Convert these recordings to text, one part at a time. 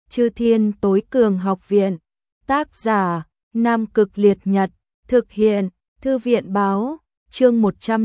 Chư Thiên Tối Cường Học Viện. Tác giả: Nam Cực Liệt Nhật. Thực hiện: Thư viện báo. Chương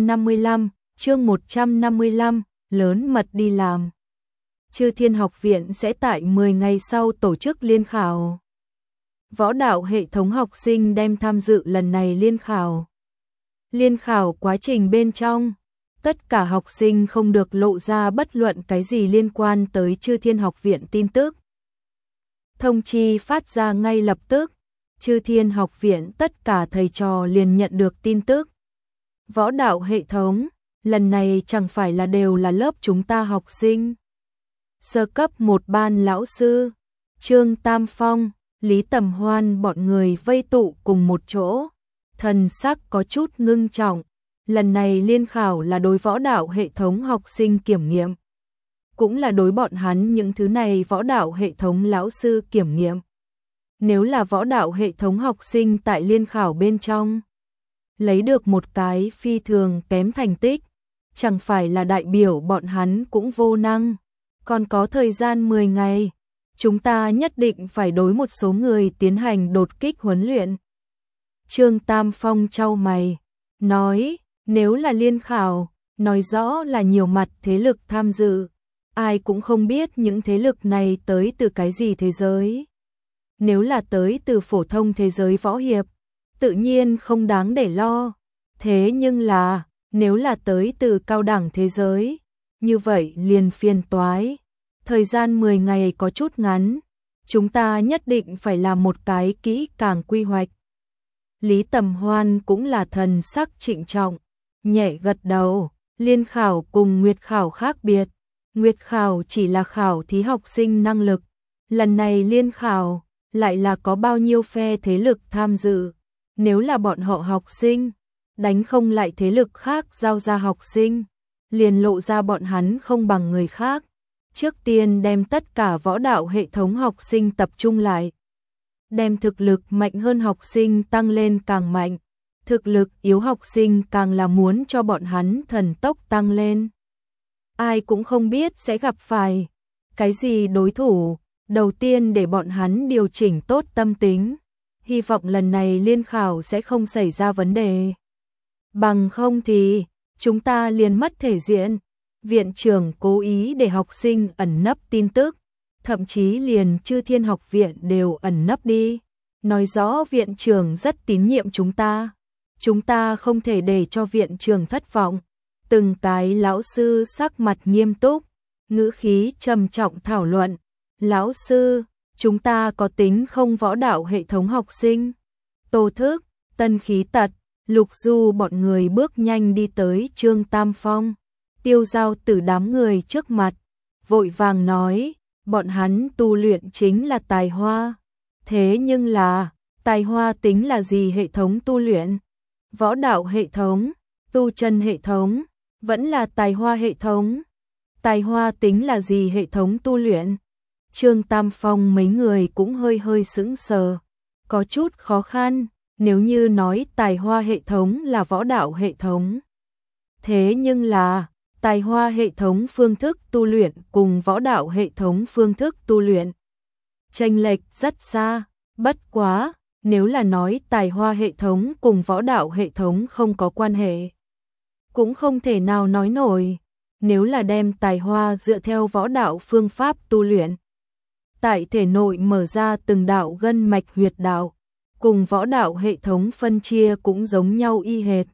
155, lớn mật đi làm. Chư Thiên Học Viện sẽ tại 10 ngày sau tổ chức liên khảo. Võ đạo hệ thống học sinh đem tham dự lần này liên khảo. Liên khảo quá trình bên trong, tất cả học sinh không được lộ ra bất luận cái gì liên quan tới Chư Thiên Học Viện tin tức. Thông chi phát ra ngay lập tức, Chư Thiên Học Viện tất cả thầy trò liền nhận được tin tức. Võ đạo hệ thống, lần này chẳng phải là đều là lớp chúng ta học sinh. Sơ cấp 1 ban lão sư, Trương Tam Phong, Lý Tầm Hoan bọn người vây tụ cùng một chỗ, thần sắc có chút ngưng trọng. Lần này liên khảo là đối võ đạo hệ thống học sinh kiểm nghiệm, cũng là đối bọn hắn những thứ này võ đạo hệ thống lão sư kiểm nghiệm. Nếu là võ đạo hệ thống học sinh tại liên khảo bên trong lấy được một cái phi thường kém thành tích, chẳng phải là đại biểu bọn hắn cũng vô năng. Còn có thời gian 10 ngày, chúng ta nhất định phải đối một số người tiến hành đột kích huấn luyện. Trương Tam Phong chau mày, nói, nếu là liên khảo, nói rõ là nhiều mặt thế lực tham dự, ai cũng không biết những thế lực này tới từ cái gì thế giới. Nếu là tới từ phổ thông thế giới võ hiệp, tự nhiên không đáng để lo. Thế nhưng là, nếu là tới từ cao đẳng thế giới, như vậy liền phiền toái. Thời gian 10 ngày có chút ngắn, chúng ta nhất định phải làm một cái kỹ càng quy hoạch. Lý Tầm Hoan cũng là thần sắc trịnh trọng, nhẹ gật đầu. Liên khảo cùng nguyệt khảo khác biệt, nguyệt khảo chỉ là khảo thí học sinh năng lực, lần này liên khảo lại là có bao nhiêu phe thế lực tham dự. Nếu là bọn họ học sinh đánh không lại thế lực khác giao ra học sinh, liền lộ ra bọn hắn không bằng người khác. Trước tiên đem tất cả võ đạo hệ thống học sinh tập trung lại, đem thực lực mạnh hơn học sinh tăng lên càng mạnh, thực lực yếu học sinh càng là muốn cho bọn hắn thần tốc tăng lên. Ai cũng không biết sẽ gặp phải cái gì đối thủ, đầu tiên để bọn hắn điều chỉnh tốt tâm tính, hy vọng lần này liên khảo sẽ không xảy ra vấn đề. Bằng không thì, chúng ta liền mất thể diện. Viện trưởng cố ý để học sinh ẩn nấp tin tức, thậm chí liền Chư Thiên Học Viện đều ẩn nấp đi. Nói rõ viện trưởng rất tín nhiệm chúng ta. Chúng ta không thể để cho viện trưởng thất vọng. Từng cái lão sư sắc mặt nghiêm túc, ngữ khí trầm trọng thảo luận. Lão sư, chúng ta có tính không võ đạo hệ thống học sinh? Tô Thức, Tân Khí Tật, Lục Du bọn người bước nhanh đi tới Trương Tam Phong, Tiêu Giao Tử đám người trước mặt, vội vàng nói, bọn hắn tu luyện chính là tài hoa. Thế nhưng là, tài hoa tính là gì hệ thống tu luyện? Võ đạo hệ thống, tu chân hệ thống, vẫn là tài hoa hệ thống. Tài hoa tính là gì hệ thống tu luyện? Trương Tam Phong mấy người cũng hơi sững sờ, có chút khó khăn. Nếu như nói tài hoa hệ thống là võ đạo hệ thống, thế nhưng là tài hoa hệ thống phương thức tu luyện cùng võ đạo hệ thống phương thức tu luyện chênh lệch rất xa. Bất quá, nếu là nói tài hoa hệ thống cùng võ đạo hệ thống không có quan hệ, cũng không thể nào nói nổi. Nếu là đem tài hoa dựa theo võ đạo phương pháp tu luyện, tại thể nội mở ra từng đạo gân mạch huyệt đạo, cùng võ đạo hệ thống phân chia cũng giống nhau y hệt.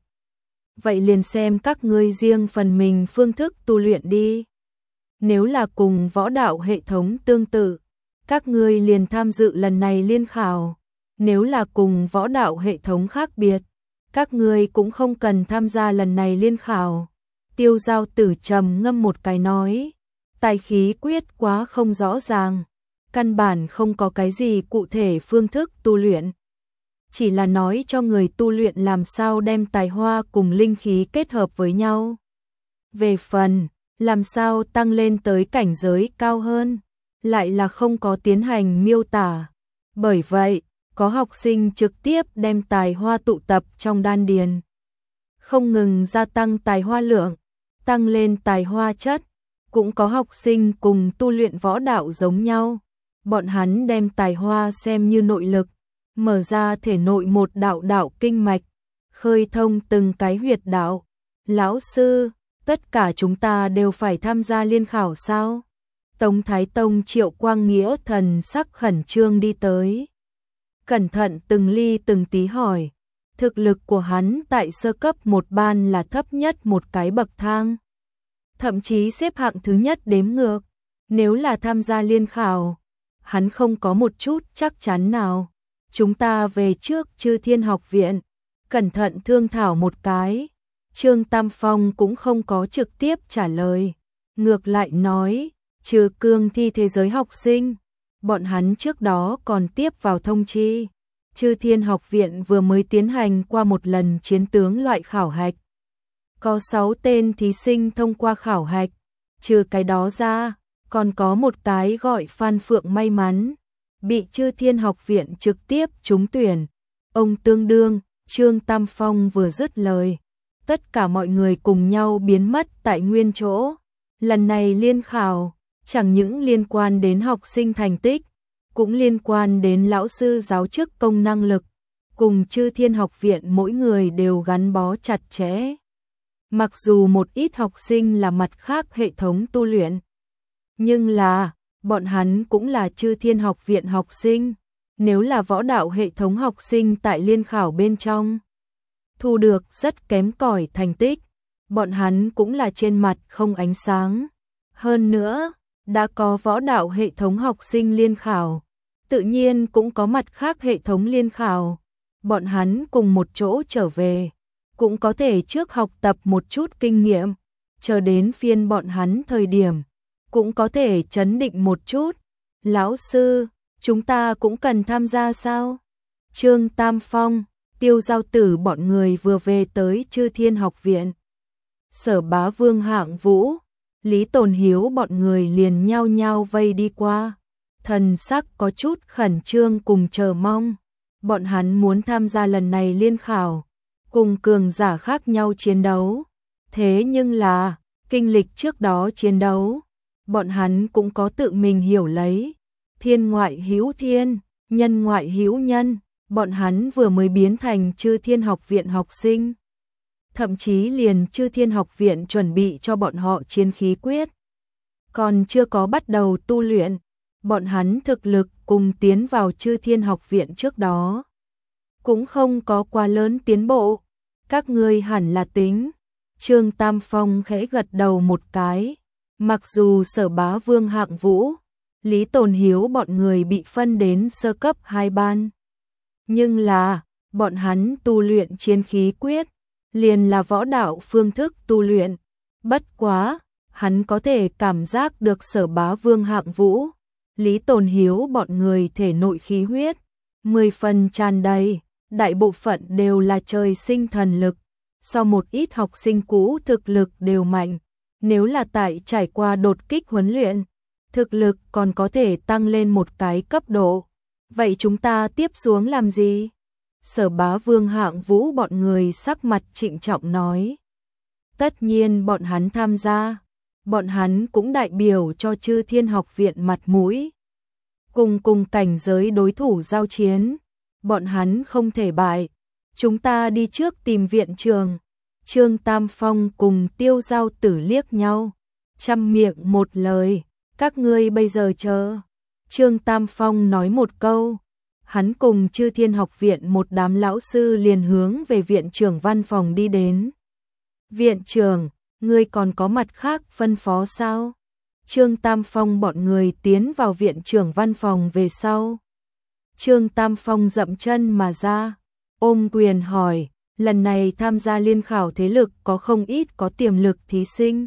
Vậy liền xem các ngươi riêng phần mình phương thức tu luyện đi. Nếu là cùng võ đạo hệ thống tương tự, các ngươi liền tham dự lần này liên khảo. Nếu là cùng võ đạo hệ thống khác biệt, các ngươi cũng không cần tham gia lần này liên khảo. Tiêu Giao Tử trầm ngâm một cái nói, tài khí quyết quá không rõ ràng, căn bản không có cái gì cụ thể phương thức tu luyện. Chỉ là nói cho người tu luyện làm sao đem tài hoa cùng linh khí kết hợp với nhau. Về phần, làm sao tăng lên tới cảnh giới cao hơn, lại là không có tiến hành miêu tả. Bởi vậy, có học sinh trực tiếp đem tài hoa tụ tập trong đan điền, không ngừng gia tăng tài hoa lượng, tăng lên tài hoa chất. Cũng có học sinh cùng tu luyện võ đạo giống nhau, bọn hắn đem tài hoa xem như nội lực, mở ra thể nội một đạo đạo kinh mạch, khơi thông từng cái huyệt đạo. Lão sư, tất cả chúng ta đều phải tham gia liên khảo sao? Tống Thái Tông Triệu Quang Nghĩa thần sắc khẩn trương đi tới. Cẩn thận từng ly từng tí hỏi. Thực lực của hắn tại sơ cấp một ban là thấp nhất một cái bậc thang. Thậm chí xếp hạng thứ nhất đếm ngược. Nếu là tham gia liên khảo, hắn không có một chút chắc chắn nào. Chúng ta về trước Chư Thiên Học Viện, cẩn thận thương thảo một cái. Trương Tam Phong cũng không có trực tiếp trả lời. Ngược lại nói, trừ cương thi thế giới học sinh, bọn hắn trước đó còn tiếp vào thông chi. Chư Thiên Học Viện vừa mới tiến hành qua một lần chiến tướng loại khảo hạch. Có 6 tên thí sinh thông qua khảo hạch, trừ cái đó ra, còn có một cái gọi Phan Phượng may mắn, bị Chư Thiên Học Viện trực tiếp trúng tuyển. Ông tương đương, Trương Tam Phong vừa dứt lời, tất cả mọi người cùng nhau biến mất tại nguyên chỗ. Lần này liên khảo, chẳng những liên quan đến học sinh thành tích, cũng liên quan đến lão sư giáo chức công năng lực, cùng Chư Thiên Học Viện mỗi người đều gắn bó chặt chẽ. Mặc dù một ít học sinh là mặt khác hệ thống tu luyện, nhưng là, bọn hắn cũng là Chư Thiên Học Viện học sinh. Nếu là võ đạo hệ thống học sinh tại liên khảo bên trong, thu được rất kém cỏi thành tích, bọn hắn cũng là trên mặt không ánh sáng. Hơn nữa, đã có võ đạo hệ thống học sinh liên khảo, tự nhiên cũng có mặt khác hệ thống liên khảo. Bọn hắn cùng một chỗ trở về, cũng có thể trước học tập một chút kinh nghiệm, chờ đến phiên bọn hắn thời điểm, cũng có thể chấn định một chút. Lão sư, chúng ta cũng cần tham gia sao? Trương Tam Phong, Tiêu Giao Tử bọn người vừa về tới Chư Thiên Học Viện. Sở Bá Vương Hạng Vũ, Lý Tồn Hiếu bọn người liền nhao nhao vây đi qua. Thần sắc có chút khẩn trương cùng chờ mong. Bọn hắn muốn tham gia lần này liên khảo, cùng cường giả khác nhau chiến đấu. Thế nhưng là, kinh lịch trước đó chiến đấu, bọn hắn cũng có tự mình hiểu lấy. Thiên ngoại hữu thiên, nhân ngoại hữu nhân, bọn hắn vừa mới biến thành Chư Thiên Học Viện học sinh. Thậm chí liền Chư Thiên Học Viện chuẩn bị cho bọn họ chiến khí quyết. Còn chưa có bắt đầu tu luyện, bọn hắn thực lực cùng tiến vào Chư Thiên Học Viện trước đó cũng không có quá lớn tiến bộ. Các ngươi hẳn là tính. Trương Tam Phong khẽ gật đầu một cái. Mặc dù Sở Bá Vương Hạng Vũ, Lý Tồn Hiếu bọn người bị phân đến sơ cấp 2 ban, nhưng là, bọn hắn tu luyện chiến khí quyết, liền là võ đạo phương thức tu luyện. Bất quá, hắn có thể cảm giác được Sở Bá Vương Hạng Vũ, Lý Tồn Hiếu bọn người thể nội khí huyết 10 phần tràn đầy, đại bộ phận đều là trời sinh thần lực, so một ít học sinh cũ thực lực đều mạnh. Nếu là tại trải qua đột kích huấn luyện, thực lực còn có thể tăng lên một cái cấp độ. Vậy chúng ta tiếp xuống làm gì? Sở Bá Vương Hạng Vũ bọn người sắc mặt trịnh trọng nói. Tất nhiên bọn hắn tham gia, bọn hắn cũng đại biểu cho Chư Thiên Học Viện mặt mũi. Cùng cảnh giới đối thủ giao chiến, bọn hắn không thể bại. Chúng ta đi trước tìm viện trường. Trương Tam Phong cùng Tiêu Giao Tử liếc nhau, chăm miệng một lời, các ngươi bây giờ chờ. Trương Tam Phong nói một câu, hắn cùng Chư Thiên Học Viện một đám lão sư liền hướng về viện trưởng văn phòng đi đến. Viện trưởng, ngươi còn có mặt khác phân phó sao? Trương Tam Phong bọn người tiến vào viện trưởng văn phòng về sau. Trương Tam Phong dậm chân mà ra, ôm quyền hỏi, lần này tham gia liên khảo thế lực có không ít có tiềm lực thí sinh.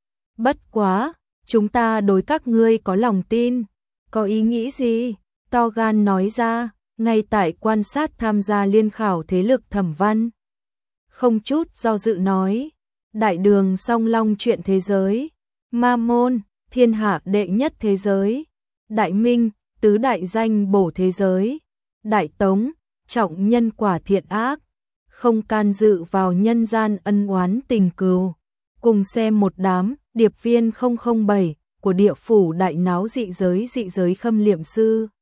Bất quá, chúng ta đối các ngươi có lòng tin, có ý nghĩ gì? To gan nói ra, ngay tại quan sát tham gia liên khảo thế lực Thẩm Văn. Không chút do dự nói, đại đường song long chuyện thế giới, ma môn, thiên hạ đệ nhất thế giới, đại minh, tứ đại danh bổ thế giới, đại tống, trọng nhân quả thiện ác, không can dự vào nhân gian ân oán tình cừu. Cùng xem một đám điệp viên 007 của địa phủ đại náo dị giới khâm liệm sư.